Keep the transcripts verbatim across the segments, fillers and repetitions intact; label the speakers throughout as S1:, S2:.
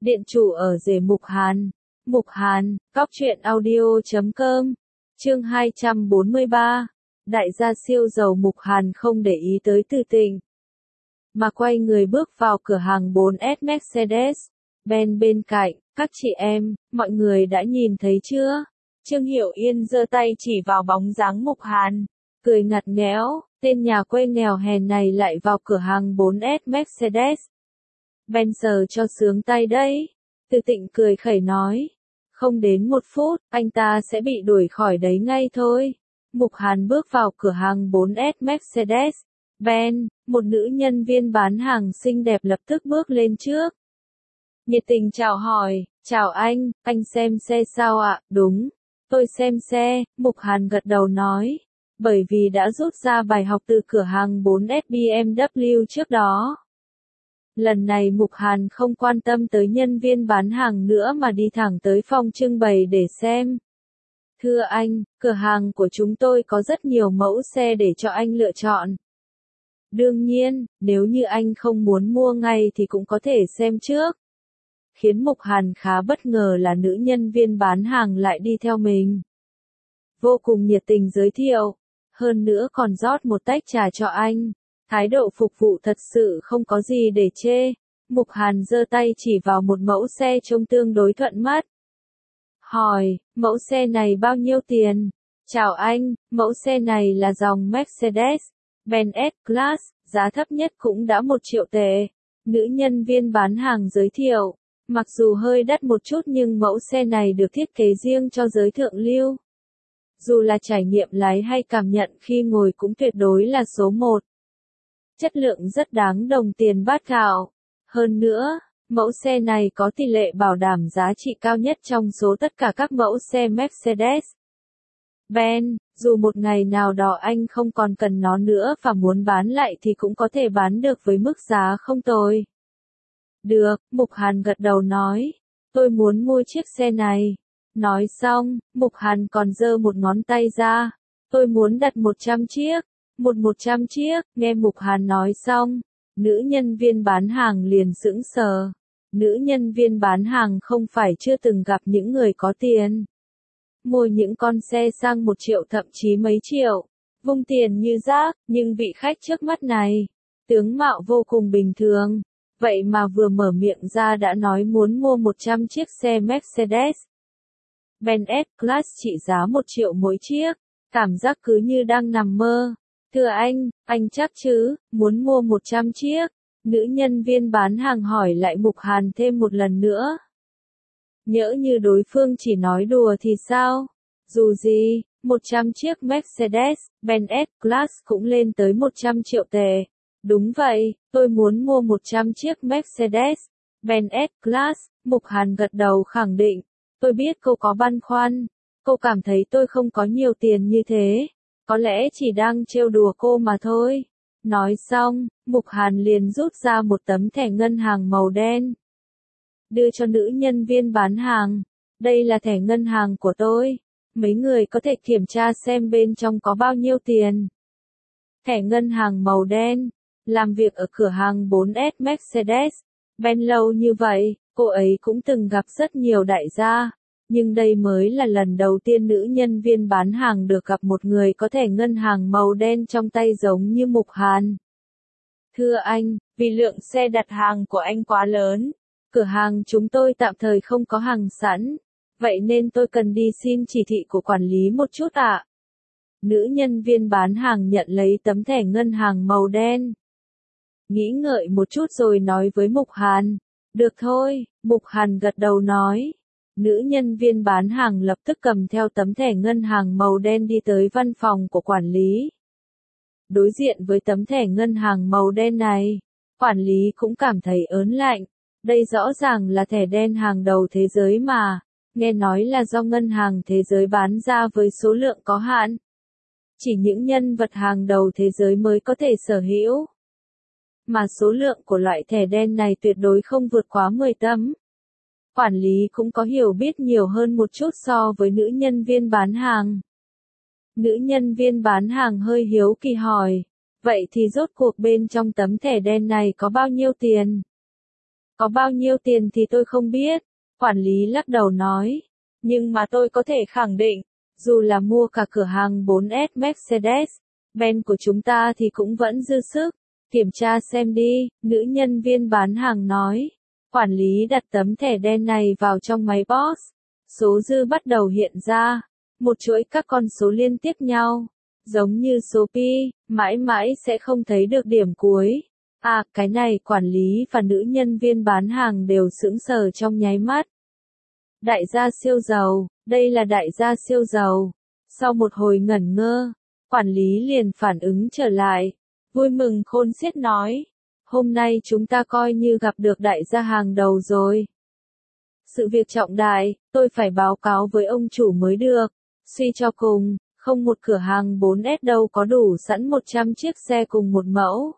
S1: Điện chủ ở rể Mục Hàn. Mục Hàn, cóc truyện audio chấm com. Chương hai trăm bốn mươi ba. Đại gia siêu giàu Mục Hàn không để ý tới Từ Tịnh, mà quay người bước vào cửa hàng bốn S Mercedes-Benz bên cạnh. Các chị em, mọi người đã nhìn thấy chưa? Trương Hiểu Yên giơ tay chỉ vào bóng dáng Mục Hàn, cười ngặt nghẽo, tên nhà quê nghèo hèn này lại vào cửa hàng bốn S Mercedes. Ben giờ cho sướng tay đấy. Từ Tịnh cười khẩy nói. Không đến một phút, anh ta sẽ bị đuổi khỏi đấy ngay thôi. Mục Hàn bước vào cửa hàng bốn S Mercedes Benz, một nữ nhân viên bán hàng xinh đẹp lập tức bước lên trước. Nhiệt tình chào hỏi, chào anh, anh xem xe sao ạ? Đúng, tôi xem xe, Mục Hàn gật đầu nói. Bởi vì đã rút ra bài học từ cửa hàng bốn S B M W trước đó. Lần này Mục Hàn không quan tâm tới nhân viên bán hàng nữa mà đi thẳng tới phòng trưng bày để xem. Thưa anh, cửa hàng của chúng tôi có rất nhiều mẫu xe để cho anh lựa chọn. Đương nhiên, nếu như anh không muốn mua ngay thì cũng có thể xem trước. Khiến Mục Hàn khá bất ngờ là nữ nhân viên bán hàng lại đi theo mình. Vô cùng nhiệt tình giới thiệu, hơn nữa còn rót một tách trà cho anh. Thái độ phục vụ thật sự không có gì để chê. Mục Hàn giơ tay chỉ vào một mẫu xe trông tương đối thuận mắt. Hỏi, mẫu xe này bao nhiêu tiền? Chào anh, mẫu xe này là dòng Mercedes-Benz S-Class, giá thấp nhất cũng đã một triệu tệ. Nữ nhân viên bán hàng giới thiệu, mặc dù hơi đắt một chút nhưng mẫu xe này được thiết kế riêng cho giới thượng lưu. Dù là trải nghiệm lái hay cảm nhận khi ngồi cũng tuyệt đối là số một. Chất lượng rất đáng đồng tiền bát gạo. Hơn nữa, mẫu xe này có tỷ lệ bảo đảm giá trị cao nhất trong số tất cả các mẫu xe Mercedes-Benz. Dù một ngày nào đó anh không còn cần nó nữa và muốn bán lại thì cũng có thể bán được với mức giá không tồi. Được, Mục Hàn gật đầu nói. Tôi muốn mua chiếc xe này. Nói xong, Mục Hàn còn giơ một ngón tay ra. Tôi muốn đặt một trăm chiếc. Một một trăm chiếc, nghe Mục Hàn nói xong, nữ nhân viên bán hàng liền sững sờ. Nữ nhân viên bán hàng không phải chưa từng gặp những người có tiền. Mua những con xe sang một triệu thậm chí mấy triệu, vung tiền như rác, nhưng vị khách trước mắt này, tướng mạo vô cùng bình thường. Vậy mà vừa mở miệng ra đã nói muốn mua một trăm chiếc xe Mercedes Benz S-Class trị giá một triệu mỗi chiếc, cảm giác cứ như đang nằm mơ. Thưa anh, anh chắc chứ, muốn mua một trăm chiếc? Nữ nhân viên bán hàng hỏi lại Mục Hàn thêm một lần nữa. Nhỡ như đối phương chỉ nói đùa thì sao? Dù gì, một trăm chiếc Mercedes-Benz S-Class cũng lên tới một trăm triệu tệ. Đúng vậy, tôi muốn mua một trăm chiếc Mercedes-Benz S-Class, Mục Hàn gật đầu khẳng định. Tôi biết cô có băn khoăn, cô cảm thấy tôi không có nhiều tiền như thế. Có lẽ chỉ đang trêu đùa cô mà thôi. Nói xong, Mục Hàn liền rút ra một tấm thẻ ngân hàng màu đen. Đưa cho nữ nhân viên bán hàng. Đây là thẻ ngân hàng của tôi. Mấy người có thể kiểm tra xem bên trong có bao nhiêu tiền. Thẻ ngân hàng màu đen. Làm việc ở cửa hàng bốn S Mercedes Benz lâu như vậy, cô ấy cũng từng gặp rất nhiều đại gia. Nhưng đây mới là lần đầu tiên nữ nhân viên bán hàng được gặp một người có thẻ ngân hàng màu đen trong tay giống như Mục Hàn. Thưa anh, vì lượng xe đặt hàng của anh quá lớn, cửa hàng chúng tôi tạm thời không có hàng sẵn, vậy nên tôi cần đi xin chỉ thị của quản lý một chút ạ. Nữ nhân viên bán hàng nhận lấy tấm thẻ ngân hàng màu đen. Nghĩ ngợi một chút rồi nói với Mục Hàn. Được thôi, Mục Hàn gật đầu nói. Nữ nhân viên bán hàng lập tức cầm theo tấm thẻ ngân hàng màu đen đi tới văn phòng của quản lý. Đối diện với tấm thẻ ngân hàng màu đen này, quản lý cũng cảm thấy ớn lạnh. Đây rõ ràng là thẻ đen hàng đầu thế giới mà, nghe nói là do ngân hàng thế giới bán ra với số lượng có hạn. Chỉ những nhân vật hàng đầu thế giới mới có thể sở hữu. Mà số lượng của loại thẻ đen này tuyệt đối không vượt quá mười tấm. Quản lý cũng có hiểu biết nhiều hơn một chút so với nữ nhân viên bán hàng. Nữ nhân viên bán hàng hơi hiếu kỳ hỏi, vậy thì rốt cuộc bên trong tấm thẻ đen này có bao nhiêu tiền? Có bao nhiêu tiền thì tôi không biết. Quản lý lắc đầu nói. Nhưng mà tôi có thể khẳng định, dù là mua cả cửa hàng bốn S Mercedes-Benz của chúng ta thì cũng vẫn dư sức. Kiểm tra xem đi, nữ nhân viên bán hàng nói. Quản lý đặt tấm thẻ đen này vào trong máy pê o ét. Số dư bắt đầu hiện ra. Một chuỗi các con số liên tiếp nhau. Giống như số pi, mãi mãi sẽ không thấy được điểm cuối. À, cái này quản lý và nữ nhân viên bán hàng đều sững sờ trong nháy mắt. Đại gia siêu giàu, đây là đại gia siêu giàu. Sau một hồi ngẩn ngơ, quản lý liền phản ứng trở lại. Vui mừng khôn xiết nói. Hôm nay chúng ta coi như gặp được đại gia hàng đầu rồi. Sự việc trọng đại, tôi phải báo cáo với ông chủ mới được. Suy cho cùng, không một cửa hàng bốn S đâu có đủ sẵn một trăm chiếc xe cùng một mẫu.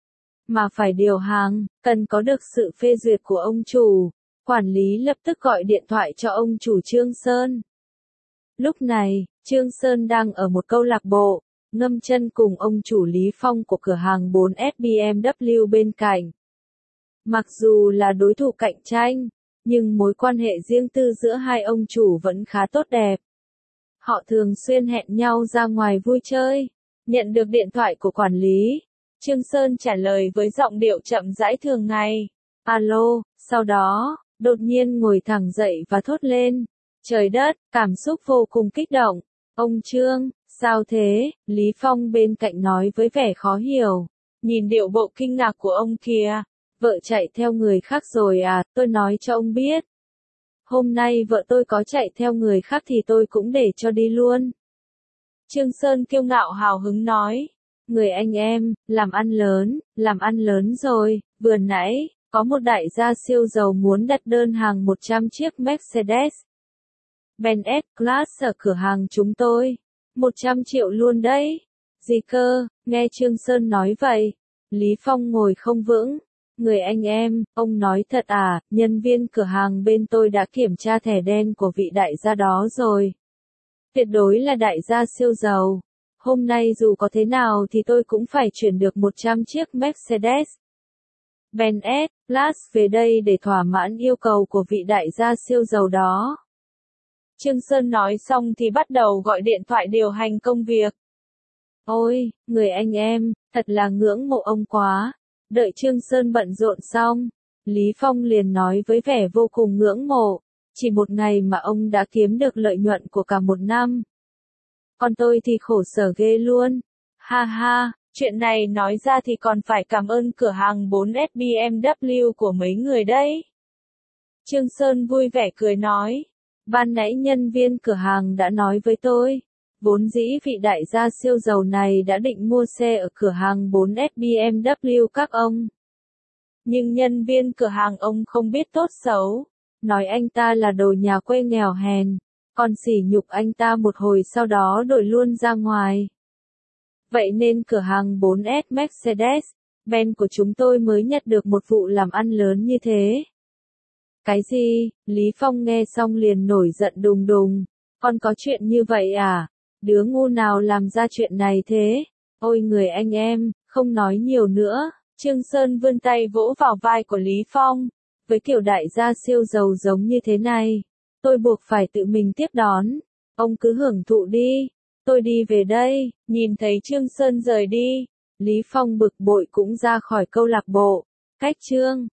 S1: Mà phải điều hàng, cần có được sự phê duyệt của ông chủ. Quản lý lập tức gọi điện thoại cho ông chủ Trương Sơn. Lúc này, Trương Sơn đang ở một câu lạc bộ, ngâm chân cùng ông chủ Lý Phong của cửa hàng bốn S B M W bên cạnh. Mặc dù là đối thủ cạnh tranh, nhưng mối quan hệ riêng tư giữa hai ông chủ vẫn khá tốt đẹp. Họ thường xuyên hẹn nhau ra ngoài vui chơi. Nhận được điện thoại của quản lý, Trương Sơn trả lời với giọng điệu chậm rãi thường ngày. Alo, sau đó, đột nhiên ngồi thẳng dậy và thốt lên. Trời đất, cảm xúc vô cùng kích động. Ông Trương, sao thế? Lý Phong bên cạnh nói với vẻ khó hiểu. Nhìn điệu bộ kinh ngạc của ông kìa. Vợ chạy theo người khác rồi à, tôi nói cho ông biết. Hôm nay vợ tôi có chạy theo người khác thì tôi cũng để cho đi luôn. Trương Sơn kiêu ngạo hào hứng nói. Người anh em, làm ăn lớn, làm ăn lớn rồi, vừa nãy, có một đại gia siêu giàu muốn đặt đơn hàng một trăm chiếc Mercedes Benz S-Class ở cửa hàng chúng tôi. một trăm triệu luôn đấy. Gì cơ, nghe Trương Sơn nói vậy. Lý Phong ngồi không vững. Người anh em, ông nói thật à, nhân viên cửa hàng bên tôi đã kiểm tra thẻ đen của vị đại gia đó rồi. Tuyệt đối là đại gia siêu giàu. Hôm nay dù có thế nào thì tôi cũng phải chuyển được một trăm chiếc Mercedes Benz S-Class về đây để thỏa mãn yêu cầu của vị đại gia siêu giàu đó. Trương Sơn nói xong thì bắt đầu gọi điện thoại điều hành công việc. Ôi, người anh em, thật là ngưỡng mộ ông quá. Đợi Trương Sơn bận rộn xong, Lý Phong liền nói với vẻ vô cùng ngưỡng mộ. Chỉ một ngày mà ông đã kiếm được lợi nhuận của cả một năm. Còn tôi thì khổ sở ghê luôn. Ha ha, chuyện này nói ra thì còn phải cảm ơn cửa hàng bốn S B M W của mấy người đấy. Trương Sơn vui vẻ cười nói. Ban nãy nhân viên cửa hàng đã nói với tôi. Vốn dĩ vị đại gia siêu giàu này đã định mua xe ở cửa hàng bốn S B M W các ông. Nhưng nhân viên cửa hàng ông không biết tốt xấu. Nói anh ta là đồ nhà quê nghèo hèn. Còn sỉ nhục anh ta một hồi sau đó đổi luôn ra ngoài. Vậy nên cửa hàng bốn S Mercedes-Benz của chúng tôi mới nhận được một vụ làm ăn lớn như thế. Cái gì? Lý Phong nghe xong liền nổi giận đùng đùng. Còn có chuyện như vậy à? Đứa ngu nào làm ra chuyện này thế? Ôi người anh em, không nói nhiều nữa. Trương Sơn vươn tay vỗ vào vai của Lý Phong. Với kiểu đại gia siêu giàu giống như thế này, tôi buộc phải tự mình tiếp đón. Ông cứ hưởng thụ đi. Tôi đi về đây. Nhìn thấy Trương Sơn rời đi, Lý Phong bực bội cũng ra khỏi câu lạc bộ. Cách Trương